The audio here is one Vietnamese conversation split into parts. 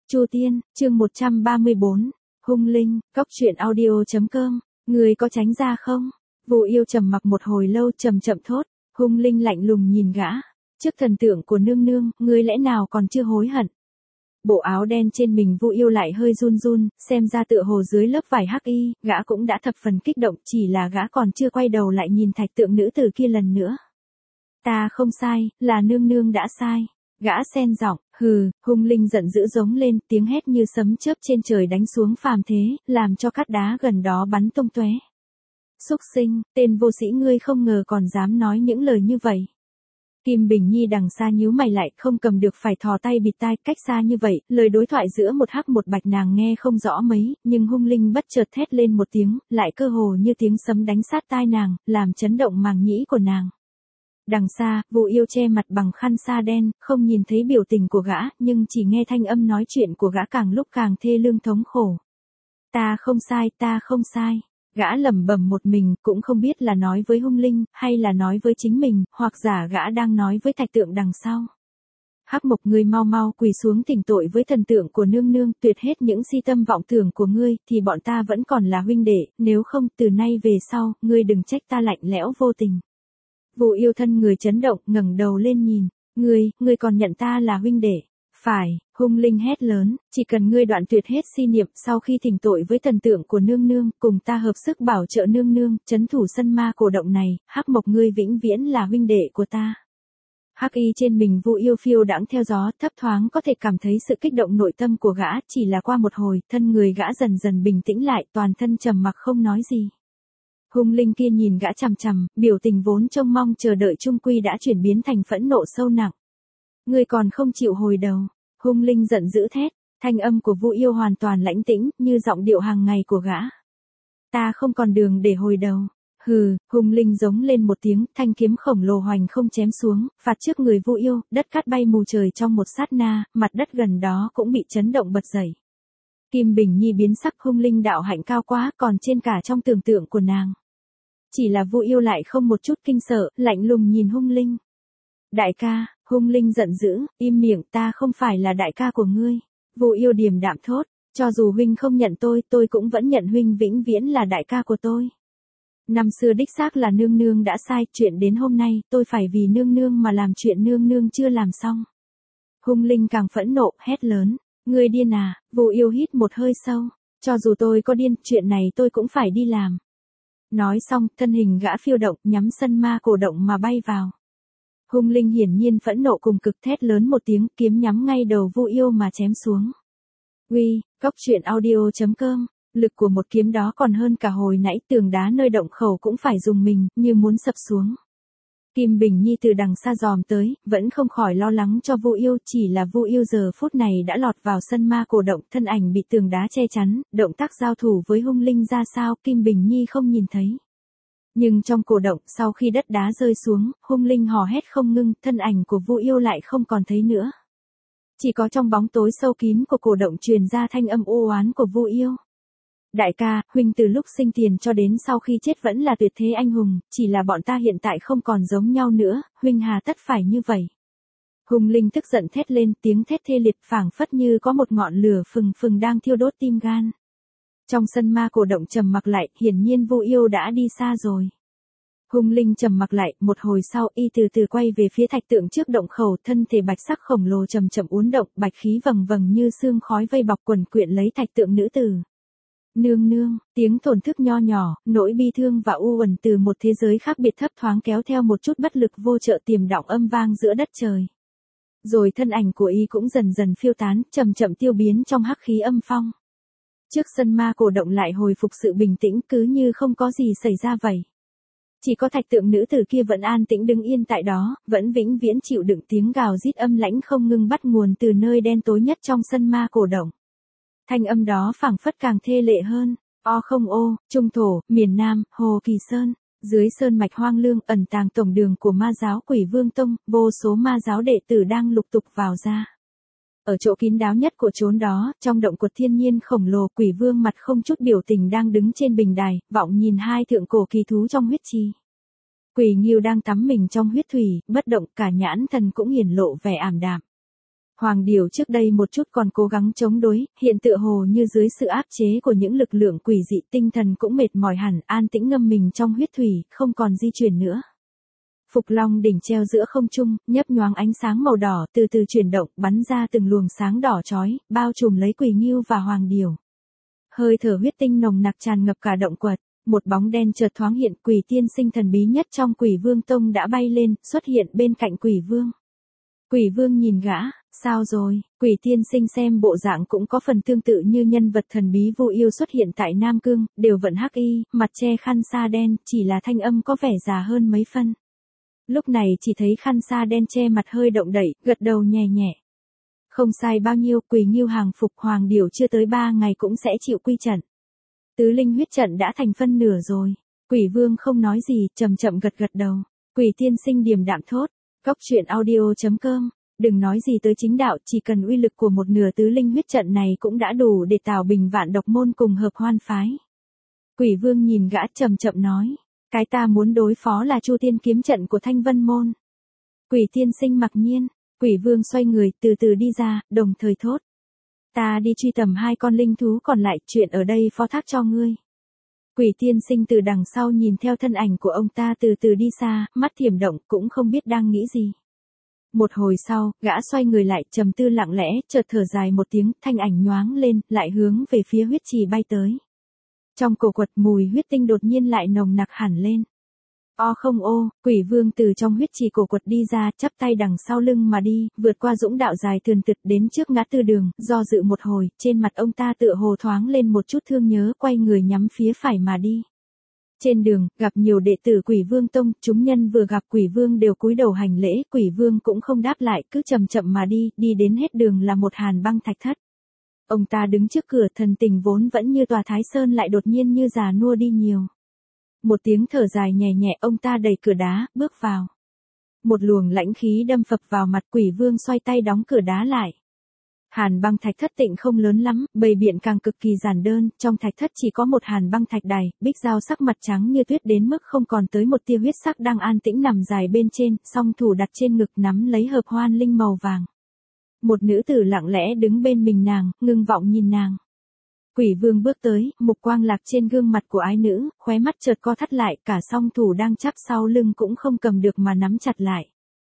Chu Tiên, chương 134, Hung Linh, Cóc truyện audio.com, người có tránh ra không? Vô Yêu trầm mặc một hồi lâu chậm chậm thốt, Hung Linh lạnh lùng nhìn gã, trước thần tượng của nương nương, ngươi lẽ nào còn chưa hối hận? Bộ áo đen trên mình Vô Yêu lại hơi run run, xem ra tựa hồ dưới lớp vải hắc y, gã cũng đã thập phần kích động, chỉ là gã còn chưa quay đầu lại nhìn thạch tượng nữ tử kia lần nữa. Ta không sai, là nương nương đã sai. Gã sen giọng, hừ, Hung Linh giận dữ giống lên, tiếng hét như sấm chớp trên trời đánh xuống phàm thế, làm cho cát đá gần đó bắn tung tóe. Xúc sinh, tên vô sĩ ngươi không ngờ còn dám nói những lời như vậy. Kim Bình Nhi đằng xa nhíu mày lại, không cầm được phải thò tay bịt tai, cách xa như vậy, lời đối thoại giữa một hắc một bạch nàng nghe không rõ mấy, nhưng Hung Linh bất chợt thét lên một tiếng, lại cơ hồ như tiếng sấm đánh sát tai nàng, làm chấn động màng nhĩ của nàng. Đằng xa, Vô Yêu che mặt bằng khăn sa đen, không nhìn thấy biểu tình của gã, nhưng chỉ nghe thanh âm nói chuyện của gã càng lúc càng thê lương thống khổ. Ta không sai, ta không sai. Gã lẩm bẩm một mình, cũng không biết là nói với Hung Linh, hay là nói với chính mình, hoặc giả gã đang nói với thạch tượng đằng sau. Hắc Mộc, ngươi mau mau quỳ xuống thỉnh tội với thần tượng của nương nương, tuyệt hết những si tâm vọng tưởng của ngươi, thì bọn ta vẫn còn là huynh đệ, nếu không từ nay về sau, ngươi đừng trách ta lạnh lẽo vô tình. Vô Yêu thân người chấn động, ngẩng đầu lên nhìn, ngươi còn nhận ta là huynh đệ? Phải, Hung Linh hét lớn, chỉ cần ngươi đoạn tuyệt hết si niệm, sau khi thỉnh tội với thần tượng của nương nương, cùng ta hợp sức bảo trợ nương nương, trấn thủ sân ma cổ động này, Hắc Mộc ngươi vĩnh viễn là huynh đệ của ta. Hắc y trên mình Vô Yêu phiêu đãng theo gió, thấp thoáng có thể cảm thấy sự kích động nội tâm của gã, chỉ là qua một hồi, thân người gã dần dần bình tĩnh lại, toàn thân trầm mặc không nói gì. Hung Linh kia nhìn gã chằm chằm, biểu tình vốn trông mong chờ đợi trung quy đã chuyển biến thành phẫn nộ sâu nặng. Ngươi còn không chịu hồi đầu. Hung Linh giận dữ thét, thanh âm của Vô Yêu hoàn toàn lãnh tĩnh, như giọng điệu hàng ngày của gã. Ta không còn đường để hồi đầu. Hừ, Hung Linh giống lên một tiếng, thanh kiếm khổng lồ hoành không chém xuống, phạt trước người Vô Yêu, đất cát bay mù trời trong một sát na, mặt đất gần đó cũng bị chấn động bật dậy. Kim Bình Nhi biến sắc, Hung Linh đạo hạnh cao quá, còn trên cả trong tưởng tượng của nàng. Chỉ là Vô Yêu lại không một chút kinh sợ, lạnh lùng nhìn Hung Linh. Đại ca, Hung Linh giận dữ, im miệng, ta không phải là đại ca của ngươi. Vô Yêu điềm đạm thốt, cho dù huynh không nhận tôi cũng vẫn nhận huynh vĩnh viễn là đại ca của tôi. Năm xưa đích xác là nương nương đã sai, chuyện đến hôm nay, tôi phải vì nương nương mà làm chuyện nương nương chưa làm xong. Hung Linh càng phẫn nộ, hét lớn, ngươi điên à? Vô Yêu hít một hơi sâu, cho dù tôi có điên, chuyện này tôi cũng phải đi làm. Nói xong, thân hình gã phiêu động, nhắm sân ma cổ động mà bay vào. Hung Linh hiển nhiên phẫn nộ cùng cực, thét lớn một tiếng, kiếm nhắm ngay đầu Vô Yêu mà chém xuống. Uy, Cóc truyện audio.com, lực của một kiếm đó còn hơn cả hồi nãy, tường đá nơi động khẩu cũng phải dùng mình, như muốn sập xuống. Kim Bình Nhi từ đằng xa dòm tới, vẫn không khỏi lo lắng cho Vô Yêu, chỉ là Vô Yêu giờ phút này đã lọt vào sân ma cổ động, thân ảnh bị tường đá che chắn, động tác giao thủ với Hung Linh ra sao, Kim Bình Nhi không nhìn thấy. Nhưng trong cổ động, sau khi đất đá rơi xuống, Hung Linh hò hét không ngưng, thân ảnh của Vô Yêu lại không còn thấy nữa. Chỉ có trong bóng tối sâu kín của cổ động truyền ra thanh âm ô oán của Vô Yêu. Đại ca, huynh từ lúc sinh tiền cho đến sau khi chết vẫn là tuyệt thế anh hùng, chỉ là bọn ta hiện tại không còn giống nhau nữa, huynh hà tất phải như vậy. Hung Linh tức giận thét lên, tiếng thét thê liệt phảng phất như có một ngọn lửa phừng phừng đang thiêu đốt tim gan. Trong sân ma cổ động trầm mặc lại, hiển nhiên Vô Yêu đã đi xa rồi. Hung Linh trầm mặc lại, một hồi sau y từ từ quay về phía thạch tượng trước động khẩu, thân thể bạch sắc khổng lồ chậm chậm uốn động, bạch khí vầng vầng như sương khói vây bọc quần quyện lấy thạch tượng nữ tử. Nương nương, tiếng thổn thức nho nhỏ, nỗi bi thương và u uẩn từ một thế giới khác biệt thấp thoáng kéo theo một chút bất lực vô trợ tiềm đọng âm vang giữa đất trời. Rồi thân ảnh của y cũng dần dần phiêu tán, chậm chậm tiêu biến trong hắc khí âm phong. Trước sân ma cổ động lại hồi phục sự bình tĩnh, cứ như không có gì xảy ra vậy. Chỉ có thạch tượng nữ tử kia vẫn an tĩnh đứng yên tại đó, vẫn vĩnh viễn chịu đựng tiếng gào rít âm lãnh không ngưng bắt nguồn từ nơi đen tối nhất trong sân ma cổ động. Thanh âm đó phảng phất càng thê lệ hơn. O không ô, Trung Thổ, miền Nam, Hồ Kỳ Sơn, dưới sơn mạch hoang lương ẩn tàng tổng đường của ma giáo Quỷ Vương Tông, vô số ma giáo đệ tử đang lục tục vào ra. Ở chỗ kín đáo nhất của chốn đó, trong động quật thiên nhiên khổng lồ, Quỷ Vương mặt không chút biểu tình đang đứng trên bình đài, vọng nhìn hai thượng cổ kỳ thú trong huyết trì. Quỷ Nghiêu đang tắm mình trong huyết thủy, bất động, cả nhãn thần cũng hiển lộ vẻ ảm đạm. Hoàng Điểu trước đây một chút còn cố gắng chống đối, hiện tựa hồ như dưới sự áp chế của những lực lượng quỷ dị tinh thần cũng mệt mỏi hẳn, an tĩnh ngâm mình trong huyết thủy, không còn di chuyển nữa. Phục Long đỉnh treo giữa không trung, nhấp nhoáng ánh sáng màu đỏ từ từ chuyển động, bắn ra từng luồng sáng đỏ chói, bao trùm lấy Quỷ Ngưu và Hoàng Điểu. Hơi thở huyết tinh nồng nặc tràn ngập cả động quật, một bóng đen chợt thoáng hiện, Quỷ tiên sinh thần bí nhất trong Quỷ Vương Tông đã bay lên, xuất hiện bên cạnh Quỷ Vương. Quỷ Vương nhìn gã, sao rồi? Quỷ tiên sinh xem bộ dạng cũng có phần tương tự như nhân vật thần bí Vu Yêu xuất hiện tại Nam Cương, đều vận hắc y, mặt che khăn sa đen, chỉ là thanh âm có vẻ già hơn mấy phân. Lúc này chỉ thấy khăn sa đen che mặt hơi động đẩy, gật đầu nhẹ nhẹ. Không sai bao nhiêu, Quỷ Ngưu hàng phục Hoàng Điểu chưa tới 3 ngày cũng sẽ chịu quy trận. Tứ linh huyết trận đã thành phân nửa rồi. Quỷ Vương không nói gì, chậm chậm gật gật đầu. Quỷ tiên sinh điềm đạm thốt. Cóc truyện audio.com. Đừng nói gì tới chính đạo, chỉ cần uy lực của một nửa tứ linh huyết trận này cũng đã đủ để tào bình vạn độc môn cùng hợp hoan phái. Quỷ Vương nhìn gã chậm chậm nói. Cái ta muốn đối phó là Chu Tiên kiếm trận của Thanh Vân môn. Quỷ tiên sinh mặc nhiên. Quỷ Vương xoay người từ từ đi ra, đồng thời thốt. Ta đi truy tầm 2 con linh thú còn lại, chuyện ở đây phó thác cho ngươi. Quỷ tiên sinh từ đằng sau nhìn theo thân ảnh của ông ta từ từ đi xa, mắt thiểm động cũng không biết đang nghĩ gì. Một hồi sau, gã xoay người lại, trầm tư lặng lẽ, chợt thở dài một tiếng, thanh ảnh nhoáng lên, lại hướng về phía huyết trì bay tới. Trong cổ quật mùi huyết tinh đột nhiên lại nồng nặc hẳn lên. O không ô, Quỷ Vương từ trong huyết trì cổ quật đi ra, chắp tay đằng sau lưng mà đi, vượt qua dũng đạo dài thườn thượt đến trước ngã tư đường, do dự một hồi, trên mặt ông ta tựa hồ thoáng lên một chút thương nhớ, quay người nhắm phía phải mà đi. Trên đường, gặp nhiều đệ tử Quỷ Vương Tông, chúng nhân vừa gặp Quỷ Vương đều cúi đầu hành lễ, Quỷ Vương cũng không đáp lại, cứ chậm chậm mà đi, đi đến hết đường là một hàn băng thạch thất. Ông ta đứng trước cửa, thần tình vốn vẫn như tòa Thái Sơn lại đột nhiên như già nua đi nhiều. Một tiếng thở dài nhẹ nhẹ, ông ta đẩy cửa đá, bước vào. Một luồng lãnh khí đâm phập vào mặt, Quỷ Vương xoay tay đóng cửa đá lại. Hàn băng thạch thất tịnh không lớn lắm, bày biện càng cực kỳ giản đơn, trong thạch thất chỉ có một hàn băng thạch đài, Bích Giao sắc mặt trắng như tuyết đến mức không còn tới một tia huyết sắc đang an tĩnh nằm dài bên trên, song thủ đặt trên ngực nắm lấy hợp hoan linh màu vàng. Một nữ tử lặng lẽ đứng bên mình nàng, ngưng vọng nhìn nàng. Quỷ Vương bước tới, mục quang lạc trên gương mặt của ái nữ, khóe mắt chợt co thắt lại, cả song thủ đang chắp sau lưng cũng không cầm được mà nắm chặt lại.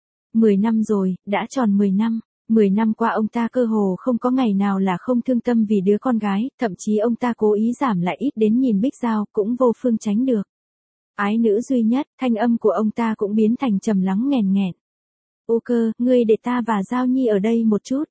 10 năm rồi, đã tròn 10 năm. 10 năm qua ông ta cơ hồ không có ngày nào là không thương tâm vì đứa con gái, thậm chí ông ta cố ý giảm lại ít đến nhìn Bích Giao, cũng vô phương tránh được. Ái nữ duy nhất, thanh âm của ông ta cũng biến thành trầm lắng nghèn nghẹn. Ô Cơ, ngươi để ta và Giao Nhi ở đây một chút.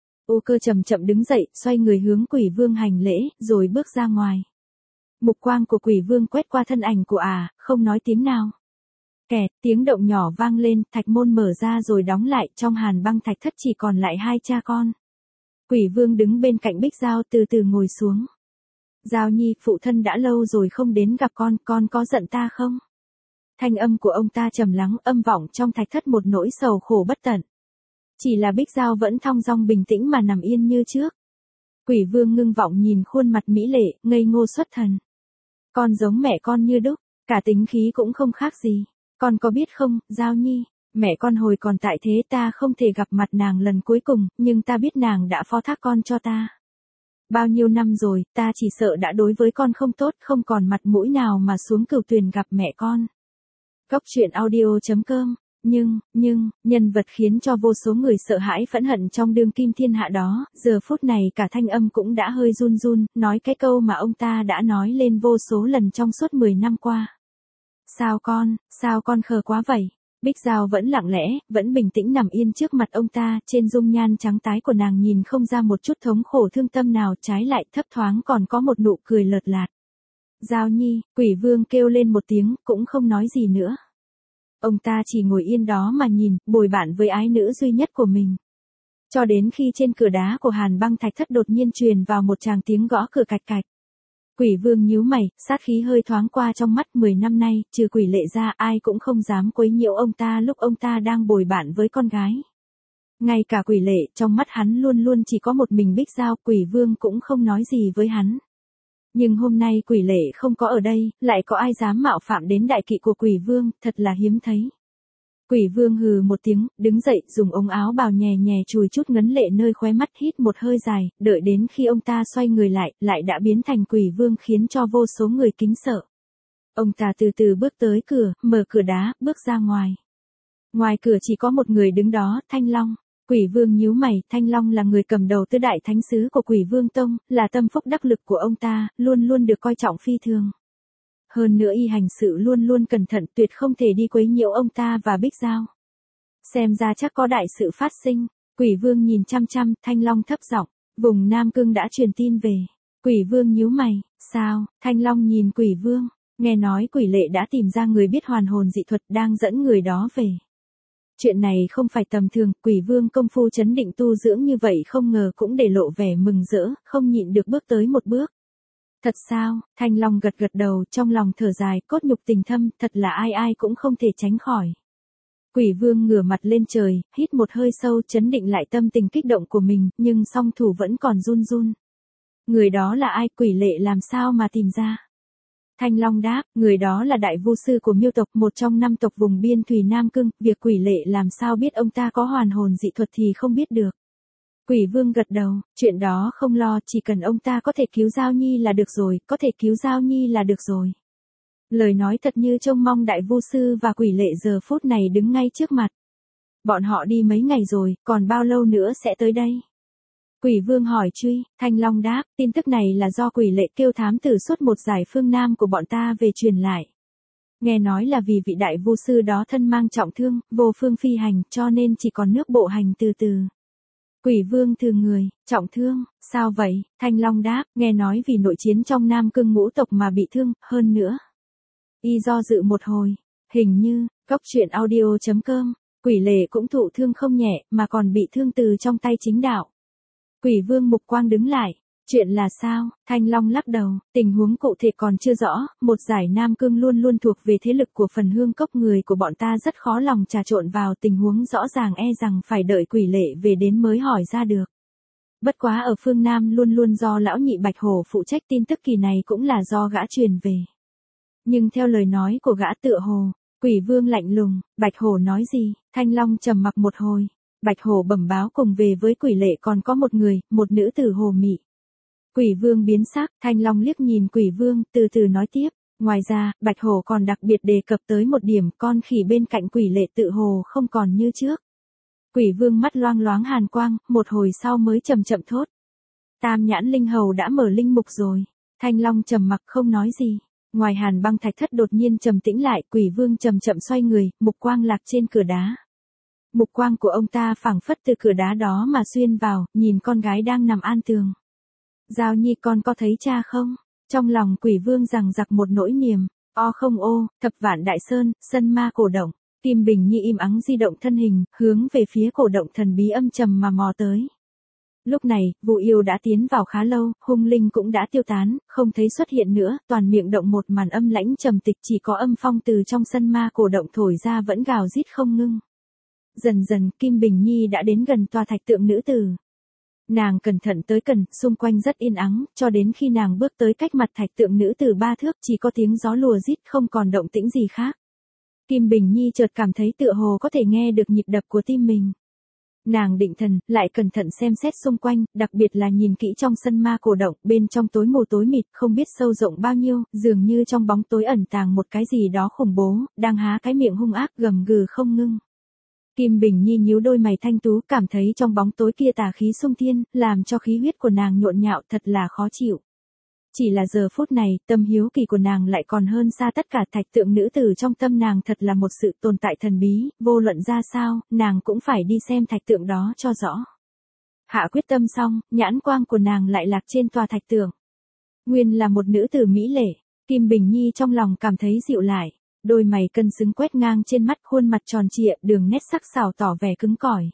Ô Cơ chậm chậm đứng dậy, xoay người hướng Quỷ Vương hành lễ, rồi bước ra ngoài. Mục quang của Quỷ Vương quét qua thân ảnh của không nói tiếng nào. Kẹt, tiếng động nhỏ vang lên, thạch môn mở ra rồi đóng lại, trong hàn băng thạch thất chỉ còn lại 2 cha con. Quỷ Vương đứng bên cạnh Bích Giao từ từ ngồi xuống. Giao Nhi, phụ thân đã lâu rồi không đến gặp con có giận ta không? Thanh âm của ông ta trầm lắng, âm vọng trong thạch thất một nỗi sầu khổ bất tận. Chỉ là Bích Giao vẫn thong dong bình tĩnh mà nằm yên như trước. Quỷ Vương ngưng vọng nhìn khuôn mặt mỹ lệ, ngây ngô xuất thần. Con giống mẹ con như đúc, cả tính khí cũng không khác gì. Con có biết không, Giao Nhi, mẹ con hồi còn tại thế ta không thể gặp mặt nàng lần cuối cùng, nhưng ta biết nàng đã phó thác con cho ta. Bao nhiêu năm rồi, ta chỉ sợ đã đối với con không tốt, không còn mặt mũi nào mà xuống Cửu Tuyền gặp mẹ con. Cóc truyện audio.com. Nhưng, nhân vật khiến cho vô số người sợ hãi phẫn hận trong đương kim thiên hạ đó, giờ phút này cả thanh âm cũng đã hơi run run, nói cái câu mà ông ta đã nói lên vô số lần trong suốt 10 năm qua. Sao con khờ quá vậy? Bích Giao vẫn lặng lẽ, vẫn bình tĩnh nằm yên trước mặt ông ta, trên dung nhan trắng tái của nàng nhìn không ra một chút thống khổ thương tâm nào, trái lại thấp thoáng còn có một nụ cười lợt lạt. Giao Nhi, Quỷ Vương kêu lên một tiếng, cũng không nói gì nữa. Ông ta chỉ ngồi yên đó mà nhìn, bồi bạn với ái nữ duy nhất của mình. Cho đến khi trên cửa đá của hàn băng thạch thất đột nhiên truyền vào một tràng tiếng gõ cửa cạch cạch. Quỷ Vương nhíu mày, sát khí hơi thoáng qua trong mắt. 10 năm nay, trừ Quỷ Lệ ra ai cũng không dám quấy nhiễu ông ta lúc ông ta đang bồi bạn với con gái. Ngay cả Quỷ Lệ, trong mắt hắn luôn luôn chỉ có một mình Bích Giao, Quỷ Vương cũng không nói gì với hắn. Nhưng hôm nay Quỷ Lệ không có ở đây, lại có ai dám mạo phạm đến đại kỵ của Quỷ Vương, thật là hiếm thấy. Quỷ vương hừ một tiếng, đứng dậy, dùng ống áo bào nhè nhè chùi chút ngấn lệ nơi khóe mắt, hít một hơi dài, đợi đến khi ông ta xoay người lại đã biến thành quỷ vương khiến cho vô số người kính sợ. Ông ta từ từ bước tới cửa, mở cửa đá, bước ra ngoài. Ngoài cửa chỉ có một người đứng đó, Thanh Long. Quỷ vương nhíu mày, Thanh Long là người cầm đầu tứ đại thánh sứ của Quỷ Vương Tông, là tâm phúc đắc lực của ông ta, luôn luôn được coi trọng phi thường. Hơn nữa y hành sự luôn luôn cẩn thận, tuyệt không thể đi quấy nhiễu ông ta và Bích Giao. Xem ra chắc có đại sự phát sinh. Quỷ vương nhìn chăm chăm, Thanh Long thấp giọng, vùng Nam Cương đã truyền tin về. Quỷ vương nhíu mày, sao? Thanh Long nhìn quỷ vương, nghe nói quỷ lệ đã tìm ra người biết hoàn hồn dị thuật, đang dẫn người đó về. Chuyện này không phải tầm thường, quỷ vương công phu chấn định tu dưỡng như vậy không ngờ cũng để lộ vẻ mừng rỡ, không nhịn được bước tới một bước. Thật sao? Thanh Long gật gật đầu, trong lòng thở dài, cốt nhục tình thâm, thật là ai ai cũng không thể tránh khỏi. Quỷ vương ngửa mặt lên trời, hít một hơi sâu, chấn định lại tâm tình kích động của mình, nhưng song thủ vẫn còn run run. Người đó là ai? Quỷ lệ làm sao mà tìm ra? Thanh Long đáp, người đó là đại vu sư của Miêu tộc, một trong 5 tộc vùng biên thùy Nam Cương, việc quỷ lệ làm sao biết ông ta có hoàn hồn dị thuật thì không biết được. Quỷ vương gật đầu, chuyện đó không lo, chỉ cần ông ta có thể cứu Giao Nhi là được rồi, có thể cứu Giao Nhi là được rồi. Lời nói thật như trông mong đại vu sư và quỷ lệ giờ phút này đứng ngay trước mặt. Bọn họ đi mấy ngày rồi, còn bao lâu nữa sẽ tới đây? Quỷ vương hỏi truy, Thanh Long đáp, tin tức này là do quỷ lệ kêu thám tử suốt một giải phương Nam của bọn ta về truyền lại. Nghe nói là vì vị đại vu sư đó thân mang trọng thương, vô phương phi hành, cho nên chỉ còn nước bộ hành từ từ. Quỷ vương thừ người, trọng thương, sao vậy? Thanh Long đáp, nghe nói vì nội chiến trong Nam Cương ngũ tộc mà bị thương, hơn nữa. Y do dự một hồi, hình như, Cóc Truyện Audio.com, quỷ lệ cũng thụ thương không nhẹ, mà còn bị thương từ trong tay chính đạo. Quỷ vương mục quang đứng lại, chuyện là sao? Thanh Long lắc đầu, tình huống cụ thể còn chưa rõ, một giải Nam Cương luôn luôn thuộc về thế lực của phần hương cốc, người của bọn ta rất khó lòng trà trộn vào tình huống rõ ràng, e rằng phải đợi quỷ lệ về đến mới hỏi ra được. Bất quá ở phương Nam luôn luôn do lão nhị Bạch Hổ phụ trách, tin tức kỳ này cũng là do gã truyền về. Nhưng theo lời nói của gã tựa hồ, quỷ vương lạnh lùng, Bạch Hổ nói gì? Thanh Long trầm mặc một hồi. Bạch Hổ bẩm báo cùng về với quỷ lệ còn có một người, một nữ tử Hồ Mị. Quỷ vương biến sắc, Thanh Long liếc nhìn quỷ vương, từ từ nói tiếp. Ngoài ra, Bạch Hổ còn đặc biệt đề cập tới một điểm, con khỉ bên cạnh quỷ lệ tự hồ không còn như trước. Quỷ vương mắt loang loáng hàn quang, một hồi sau mới chậm chậm thốt. Tam nhãn linh hầu đã mở linh mục rồi. Thanh Long trầm mặc không nói gì. Ngoài Hàn Băng Thạch Thất đột nhiên trầm tĩnh lại, quỷ vương chậm chậm xoay người, mục quang lạc trên cửa đá. Mục quang của ông ta phảng phất từ cửa đá đó mà xuyên vào, nhìn con gái đang nằm an tường. Giao Nhi, con có thấy cha không? Trong lòng quỷ vương giằng giặc một nỗi niềm. O không ô, Thập Vạn Đại Sơn, sân ma cổ động. Kim Bình Nhi im ắng di động thân hình, hướng về phía cổ động thần bí âm trầm mà mò tới. Lúc này, Vụ Yêu đã tiến vào khá lâu, hung linh cũng đã tiêu tán, không thấy xuất hiện nữa, toàn miệng động một màn âm lãnh trầm tịch, chỉ có âm phong từ trong sân ma cổ động thổi ra vẫn gào rít không ngưng. Dần dần, Kim Bình Nhi đã đến gần tòa thạch tượng nữ tử. Nàng cẩn thận tới gần, xung quanh rất yên ắng, cho đến khi nàng bước tới cách mặt thạch tượng nữ tử 3 thước, chỉ có tiếng gió lùa rít, không còn động tĩnh gì khác. Kim Bình Nhi chợt cảm thấy tựa hồ có thể nghe được nhịp đập của tim mình. Nàng định thần, lại cẩn thận xem xét xung quanh, đặc biệt là nhìn kỹ trong sân ma cổ động, bên trong tối mù tối mịt, không biết sâu rộng bao nhiêu, dường như trong bóng tối ẩn tàng một cái gì đó khủng bố, đang há cái miệng hung ác gầm gừ không ngưng. Kim Bình Nhi nhíu đôi mày thanh tú, cảm thấy trong bóng tối kia tà khí xung thiên, làm cho khí huyết của nàng nhộn nhạo, thật là khó chịu. Chỉ là giờ phút này, tâm hiếu kỳ của nàng lại còn hơn xa tất cả, thạch tượng nữ tử trong tâm nàng thật là một sự tồn tại thần bí, vô luận ra sao, nàng cũng phải đi xem thạch tượng đó cho rõ. Hạ quyết tâm xong, nhãn quang của nàng lại lạc trên tòa thạch tượng. Nguyên là một nữ tử mỹ lệ, Kim Bình Nhi trong lòng cảm thấy dịu lại, đôi mày cân xứng quét ngang trên mắt, khuôn mặt tròn trịa, đường nét sắc sảo tỏ vẻ cứng cỏi.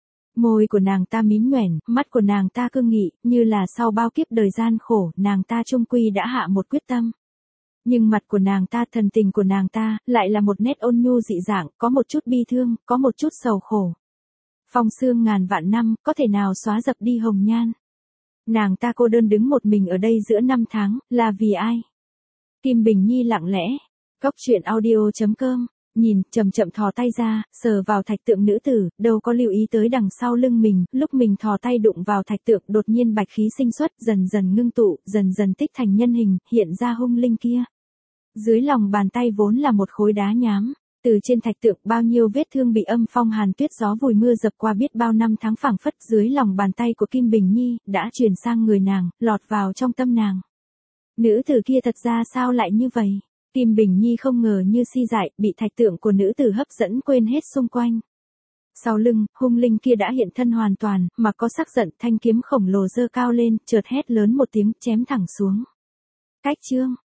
Môi của nàng ta mím nhoẻn, mắt của nàng ta cương nghị, như là sau bao kiếp đời gian khổ, nàng ta chung quy đã hạ một quyết tâm. Nhưng mặt của nàng ta, thần tình của nàng ta, lại là một nét ôn nhu dị dạng, có một chút bi thương, có một chút sầu khổ. Phong sương ngàn vạn năm, có thể nào xóa dập đi hồng nhan. Nàng ta cô đơn đứng một mình ở đây giữa 5 tháng, là vì ai? Kim Bình Nhi lặng lẽ. Cóc Truyện Audio.com nhìn, chậm chậm thò tay ra, sờ vào thạch tượng nữ tử, đâu có lưu ý tới đằng sau lưng mình, lúc mình thò tay đụng vào thạch tượng, đột nhiên bạch khí sinh xuất, dần dần ngưng tụ, dần dần tích thành nhân hình, hiện ra hung linh kia. Dưới lòng bàn tay vốn là một khối đá nhám. Từ trên thạch tượng bao nhiêu vết thương bị âm phong hàn tuyết gió vùi mưa dập qua biết bao năm tháng phảng phất dưới lòng bàn tay của Kim Bình Nhi, đã truyền sang người nàng, lọt vào trong tâm nàng. Nữ tử kia thật ra sao lại như vậy? Kim Bình Nhi không ngờ như si dại, bị thạch tượng của nữ tử hấp dẫn quên hết xung quanh. Sau lưng, hung linh kia đã hiện thân hoàn toàn, mà có sắc giận, thanh kiếm khổng lồ giơ cao lên, chợt hét lớn một tiếng, chém thẳng xuống. Cách chương